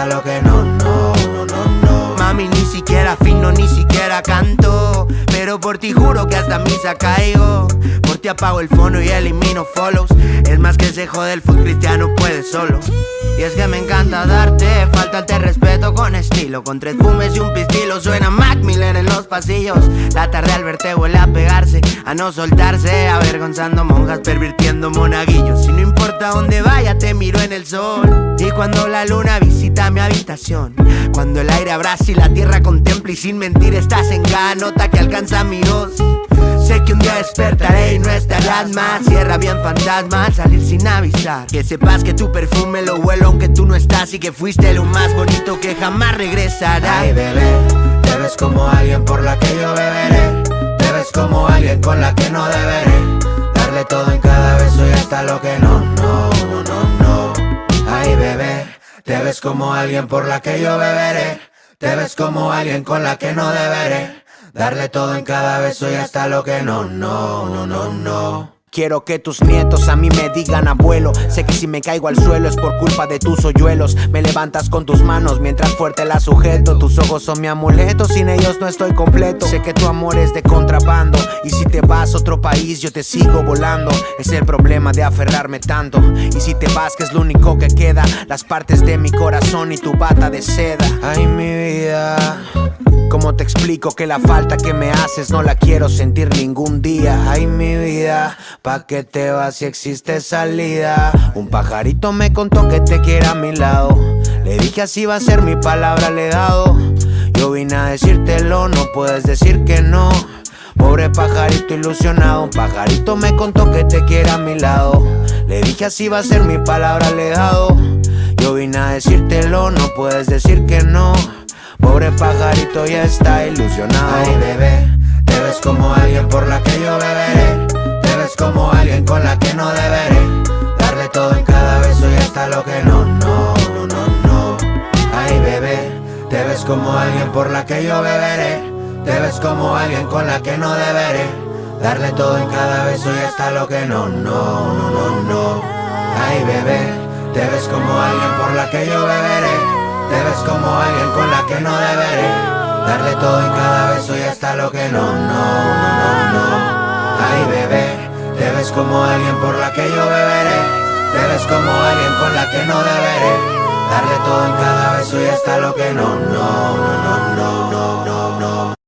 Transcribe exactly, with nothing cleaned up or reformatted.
hasta lo que no, no, no, no, no. Mami, ni siquiera fino, ni siquiera canto, pero por ti juro que hasta misa caigo. Por ti apago el fono y elimino follows. Es más que se jode el foot cristiano puede solo. Y es que me encanta darte, faltarte respeto con estilo. Con tres fumes y un pistilo suena Mac Miller en los pasillos. La tarde al verte huele a pegarse, a no soltarse, avergonzando monjas, pervirtiendo monaguillos. Y no importa dónde vaya, te miro en el sol. Y cuando la luna visita mi habitación, cuando el aire abraza y la tierra contempla, y sin mentir estás en cada nota que alcanza mi voz. Sé que un día despertaré y no estarás más. Cierra bien fantasma al salir sin avisar. Que sepas que tu perfume lo huelo aunque tú no estás, y que fuiste lo más bonito que jamás regresará. Ay, bebé, te ves como alguien por la que yo beberé. Te ves como alguien con la que no deberé darle todo en cada beso y hasta lo que no, no, no, no. Ay, bebé, te ves como alguien por la que yo beberé. Te ves como alguien con la que no deberé darle todo en cada beso y hasta lo que no, no, no, no, no. Quiero que tus nietos a mí me digan abuelo. Sé que si me caigo al suelo es por culpa de tus hoyuelos. Me levantas con tus manos mientras fuerte la sujeto. Tus ojos son mi amuleto, sin ellos no estoy completo. Sé que tu amor es de contrabando, y si te vas a otro país yo te sigo volando. Es el problema de aferrarme tanto. Y si te vas, que es lo único que queda, las partes de mi corazón y tu bata de seda. Ay, mi vida, ¿cómo te explico que la falta que me haces no la quiero sentir ningún día? ay, mi vida, ¿pa' qué te vas si existe salida? Un pajarito me contó que te quiere a mi lado. Le dije así va a ser, mi palabra le he dado. Yo vine a decírtelo, no puedes decir que no. Pobre pajarito ilusionado. Un pajarito me contó que te quiere a mi lado. Le dije así va a ser, mi palabra le he dado. Yo vine a decírtelo, no puedes decir que no. Pobre pajarito ya está ilusionado. Ay, bebé, te ves como alguien por la que yo beberé. Te ves como alguien con la que no deberé darle todo en cada beso y hasta lo que no, no, no, no. Ay, bebé, te ves como alguien por la que yo beberé. Te ves como alguien con la que no deberé darle todo en cada beso y hasta lo que no, no, no, no, no. Ay, bebé, te ves como alguien por la que yo beberé. Te ves como alguien con la que no deberé darle todo en cada beso y hasta lo que no, no, no, no. Ay, bebé, te ves como alguien por la que yo beberé. Te ves como alguien con la que no deberé darle todo en cada beso y hasta lo que no, no, no, no, no, no, no.